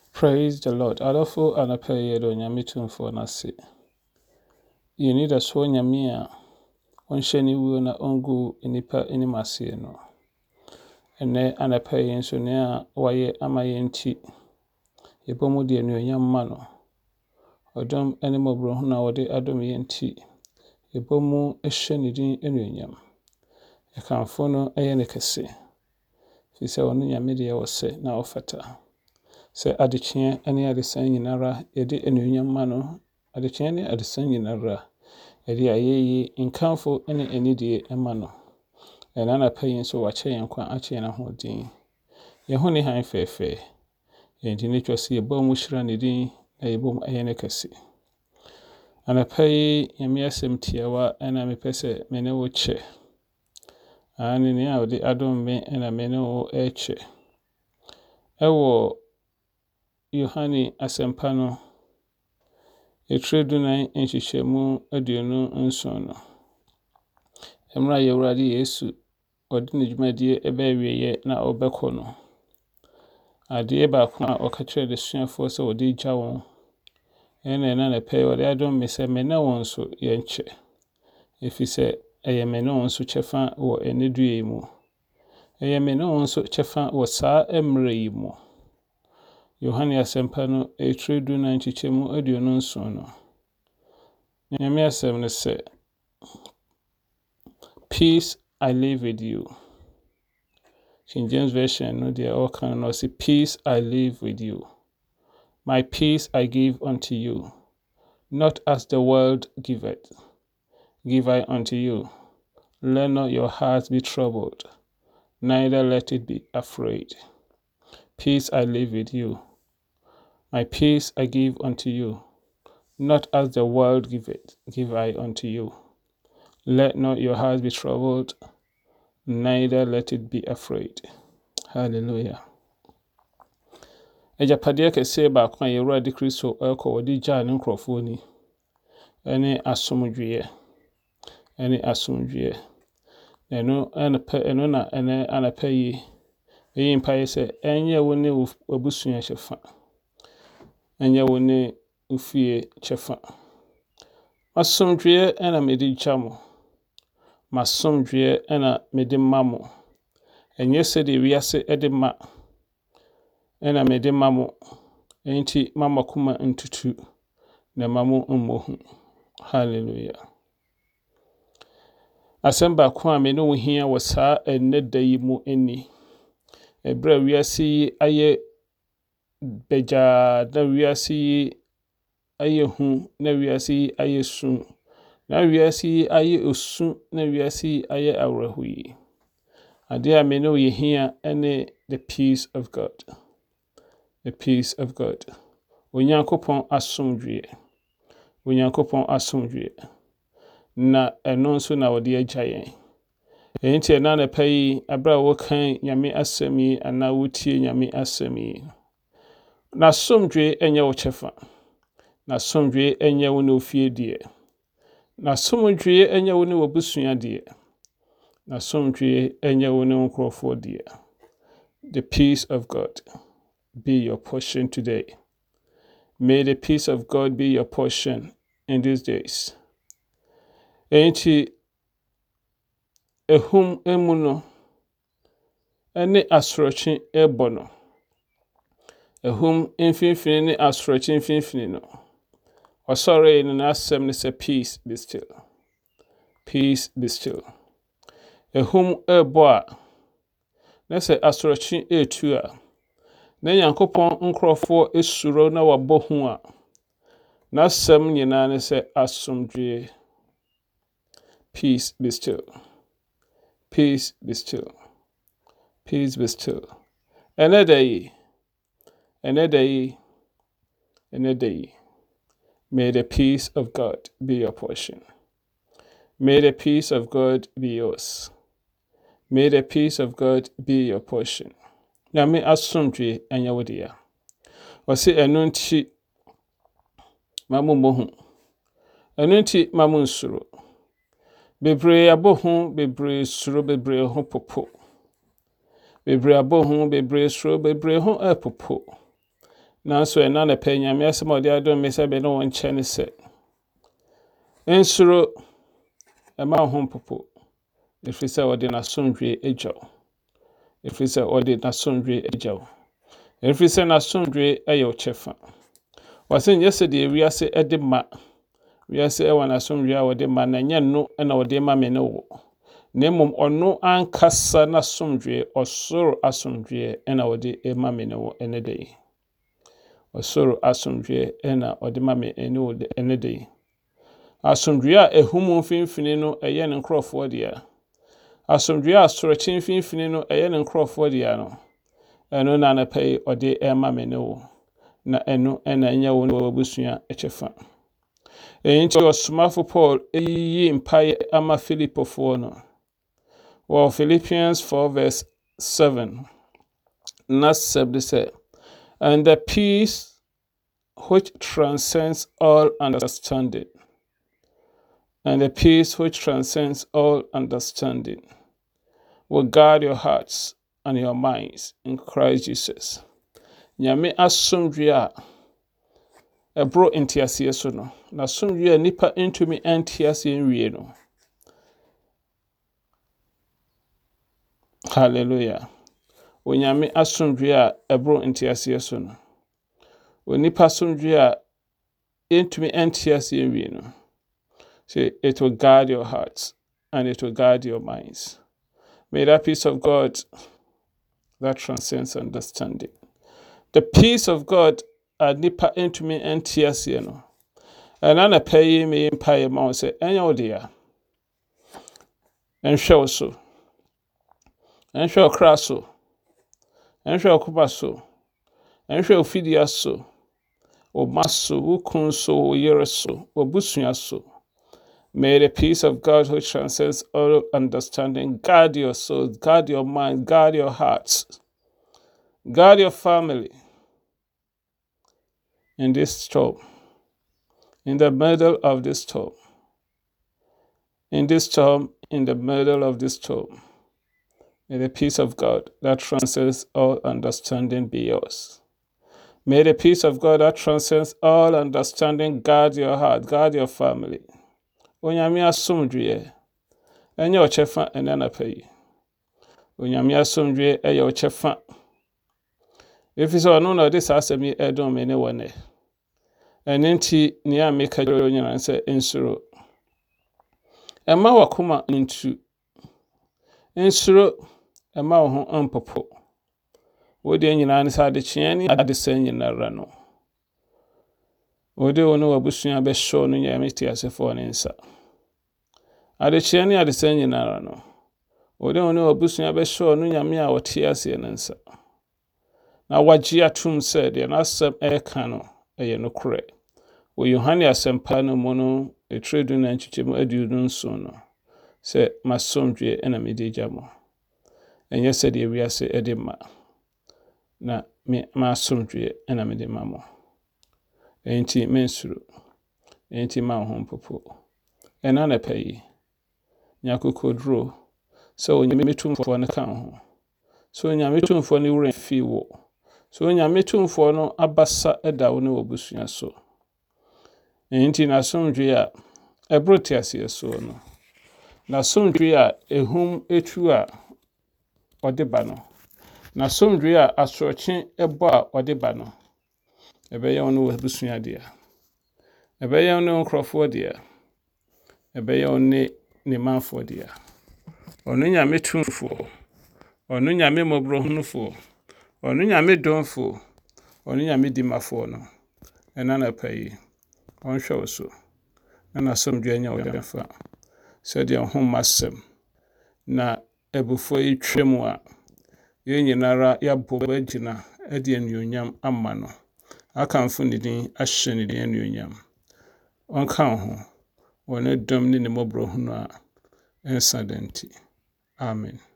Praise the Lord. Adolfo anapeyedo nyame tumfo na se. Yeni da so nyame a onhyeni wuo na ongu nipa enim ase no. Ene anapeyen nso ne a waye ama yenti. Yebomu de anuonyam ma no. Odom ene mobro hu na wode adom yenti. Yebomu ehye ne din anuonyam. Yekamfo no eye ne kese. Fi se ono nyame de wose na ofata. Se adekye ene adesan nyinara yede anuonyam ma no. Adekye ene adesan nyinara yede ayeyi nkamfo ene enidie ema no. Ena na payin so wache yenkwa ache na hodin. Yeho ne han fefe. Yenti ne twose yebomu hyira ne din na yebomu eye ne kese. Anapayi nyame asem tiawa ena mepese mene wo che. Ani ne a ode adom me ena mene wo eche. Ewo Yohane asempa no etredunan enhyehyemu aduonu nson no. Emra yewrade Yesu ode ne dwumadie ebewiye na obekɔ no. Ade ba ko a okakere de suafo se ode gya won. Ena na pɛ ode adom me se mene won so yenche. Efise eye mene won so chefa wo enedue mu. Eye mene won so chefa wo saa emre yi mu. Yohane asempa no etredunan enhyehyemu aduonu nson no. Nyame asem ne se, peace I live with you. King James Version no there all can no say, peace I live with you. My peace I give unto you. Not as the world giveth, give I unto you. Let not your hearts be troubled, neither let it be afraid. Peace I live with you. My peace I give unto you. Not as the world giveth, give I unto you. Let not your hearts be troubled, neither let it be afraid. Hallelujah. Ejapade kese ba kwa Yewrade Kristo eko wodi gya ne nkrofo ni. Ene asomdwie. Ene asomdwie. Eno na ene anapayi. Eyi mpaye se enye woni abusua hyefa. Enye woni ufie chefa. Asomdwie ena medi gyamo. Masomdwie ena medi mamo. Enye se de wiase edema. Ena medi mamo. Enti mama kuma ntutu. Na mamo mmohu. Hallelujah. Asemba kwa mene wo hia wo saa eneda yi mu eni. Ebra wiase yi aye beja na wiase yi aye hu na wiase yi aye su. Na wiase yi aye osu na wiase yi aye awrahui. Ade a mene wo hia ene the peace of God. The peace of God. Onyankopon asomdwie. Onyankopon asomdwie. Na eno nso na wode agya yen. Enti na na payi abra wo kan nyame asemi ana wotie nyame asemi. Na somdwie enye wo chefa. Na somdwie enye wo na ofie die. Na somdwie enye wo na obusua die. Na somdwie enye wo na nkrofo die. The peace of God be your portion today. May the peace of God be your portion in these days. Enti ehum emuno ene asrochi ebono. Ehum infinifini ne asrochi infinifini no. Osore in asem ne say peace be still. Peace be still. Ehum ebo a ne say asrochi etu a na Nyankopon nkrofo esuro na wabɔ hu a na asem nyina ne say asomdwie. Peace be still. Peace be still. Peace be still. Enedai. May the peace of God be your portion. May the peace of God be yours. May the peace of God be your portion. Nyame asomdwie anya wodia. Wose eno nti mamu mohu. Eno nti mamu nsuro. Bebre abohu, bebre suro, bebre ho popo. Bebre abohu, bebre suro, bebre ho popo. nanso ɛna na pɛ nyame asɛm a ɔde adom me sɛ bɛ ne wɔn nkyɛn ne sɛ nsuro ɛma wo ho mpopo ɛfiri sɛ ɔde n'asomdwie agya wo ɛfiri sɛ ɔde n'asomdwie agya wo ɛfiri sɛ n'asomdwie ɛyɛ wo kyɛfa wɔsɛ nyɛ sɛ deɛ wiase ɛde ma wiase ɛwɔ n'asomdwie a wɔde ma na nyɛ no ɛna wɔde ma me ne wo na mmom ɔno ankasa n'asomdwie ɔsoro asomdwie ɛna wɔde ma me ne wo ɛne da yi ɔsoro asomdwie ɛna ɔde ma me ne wo ɛne da yi asomdwie a ɛhumu mfimfini no ɛyɛ ne nkurɔfoɔ deɛ asomdwie a asorɔkye mfimfini no ɛyɛ ne nkurɔfoɔ deɛ no ɛno na anapa yi ɔde ɛma me ne wo na ɛno ɛna ɛnyɛ wo ne w'abusua ɛkyɛfa ɛyi nti ɔsomafo Paul ɛyiyi mpaeɛ ama Filipofoɔ no wɔ Philippians 4:7 na sɛbde sɛ and the peace which transcends all understanding and the peace which transcends all understanding will guard your hearts and your minds in Christ Jesus. Nyame asomdwie a ɛboro nteaseɛ so no na asomdwie a nipa ntumi nteaseɛ nwie no. Hallelujah. Onyame asomdwie a ɛboro nteaseɛ so no. Onipa asomdwie a ntumi nteaseɛ nwie no. Say it will guard your hearts and it will guard your minds. May that peace of God that transcends understanding. The peace of God a nipa ntumi nteaseɛ no. Ɛna na pɛ yi me mpaeɛ ma wo sɛ ɛnyɛ wo dea. Ɛnhwɛ wo so. Ɛnhwɛ wo kra so. Ɛnhwɛ wo koba so. Ɛnhwɛ wo fidua so. Wo ma so, wo kun so, wo yere so, wo busua so. May the peace of God which transcends all understanding guard your souls, guard your mind, guard your hearts, guard your family in this storm, in the middle of this storm, in this storm, in the middle of this storm. May the peace of God that transcends all understanding be yours. May the peace of God that transcends all understanding guard your heart, guard your family. Onyame asomdwie ɛnyɛ ɔkyɛfa ɛna anapa yi. Onyame asomdwie ɛyɛ ɔkyɛfa. Ɛfiri sɛ ɔno na ɔde saa asɛm yi ɛdom me ne wɔ nnɛ. Ɛno nti nea meka kyerɛ wo nyinaa sɛ nsuro. Ɛma w'akoma ntu. Nsuro ɛma wo ho mpopo. Wo deɛ nyinaa ne sɛ adekyeɛ ne adesa nyinara no. Wo de wo ne w'abusua bɛhyɛ no Nyame teasefoɔ ne nsa. Adekyeɛ ne adesa nyinara no. Wo de wo ne w'abusua bɛhyɛ no Nyame a wɔte aseɛ ne nsa. Na wagye atom sɛ deɛ n'asɛm ɛka no ɛyɛ nokorɛ. Wɔ Yohane asɛmpa no mu no ɛtwerɛ na nkyekyɛmu 29 no sɛ masomdwie ɛna mede gya mo. Ɛnyɛ sɛ deɛ wiase ɛde ma. Na masomdwie ɛna mede ma mo. Enti mensuro. Enti ma ho mpopo. Ɛna na pɛ yi. Nyakokoduro. Sɛ Onyame tumfoɔ no ka ho. Sɛ Onyame tumfoɔ no wura fi wo. Sɛ Onyame tumfoɔ no abasa ɛda wo ne w'abusua so. Enti na asomdwie a ɛboro teaseɛ so no. Na asomdwie a ehum etu a ɔde ba no. Na asomdwie a asorɔkye ɛbɔ a ɔde ba no. Ɛbɛyɛ wo ne w'abusua deɛ. Ɛbɛyɛ wo ne nkurɔfoɔ deɛ. Ɛbɛyɛ wo ne ne manfoɔ deɛ. Ɔno Nyame tumfoɔ. Ɔno Nyame mmɔborɔhunufoɔ. Ɔno Nyame domfoɔ. Ɔno Nyame dimafoɔ no. Ɛna na pɛ yi. Ɔnhwɛ wo so. Na n'asomdwie nyɛ wo dɛmfa. Sɛdeɛ ho masɛm. Na abufuo yi twam a yɛn nyinara yɛabɔ agyina ɛde anuonyam ama no. Akamfo ne din ahyɛ ne din anuonyam. Ɔnka wo ho. Wɔ ne dɔm ne ne mmɔborɔhunu a ɛnsa da nti. Amen.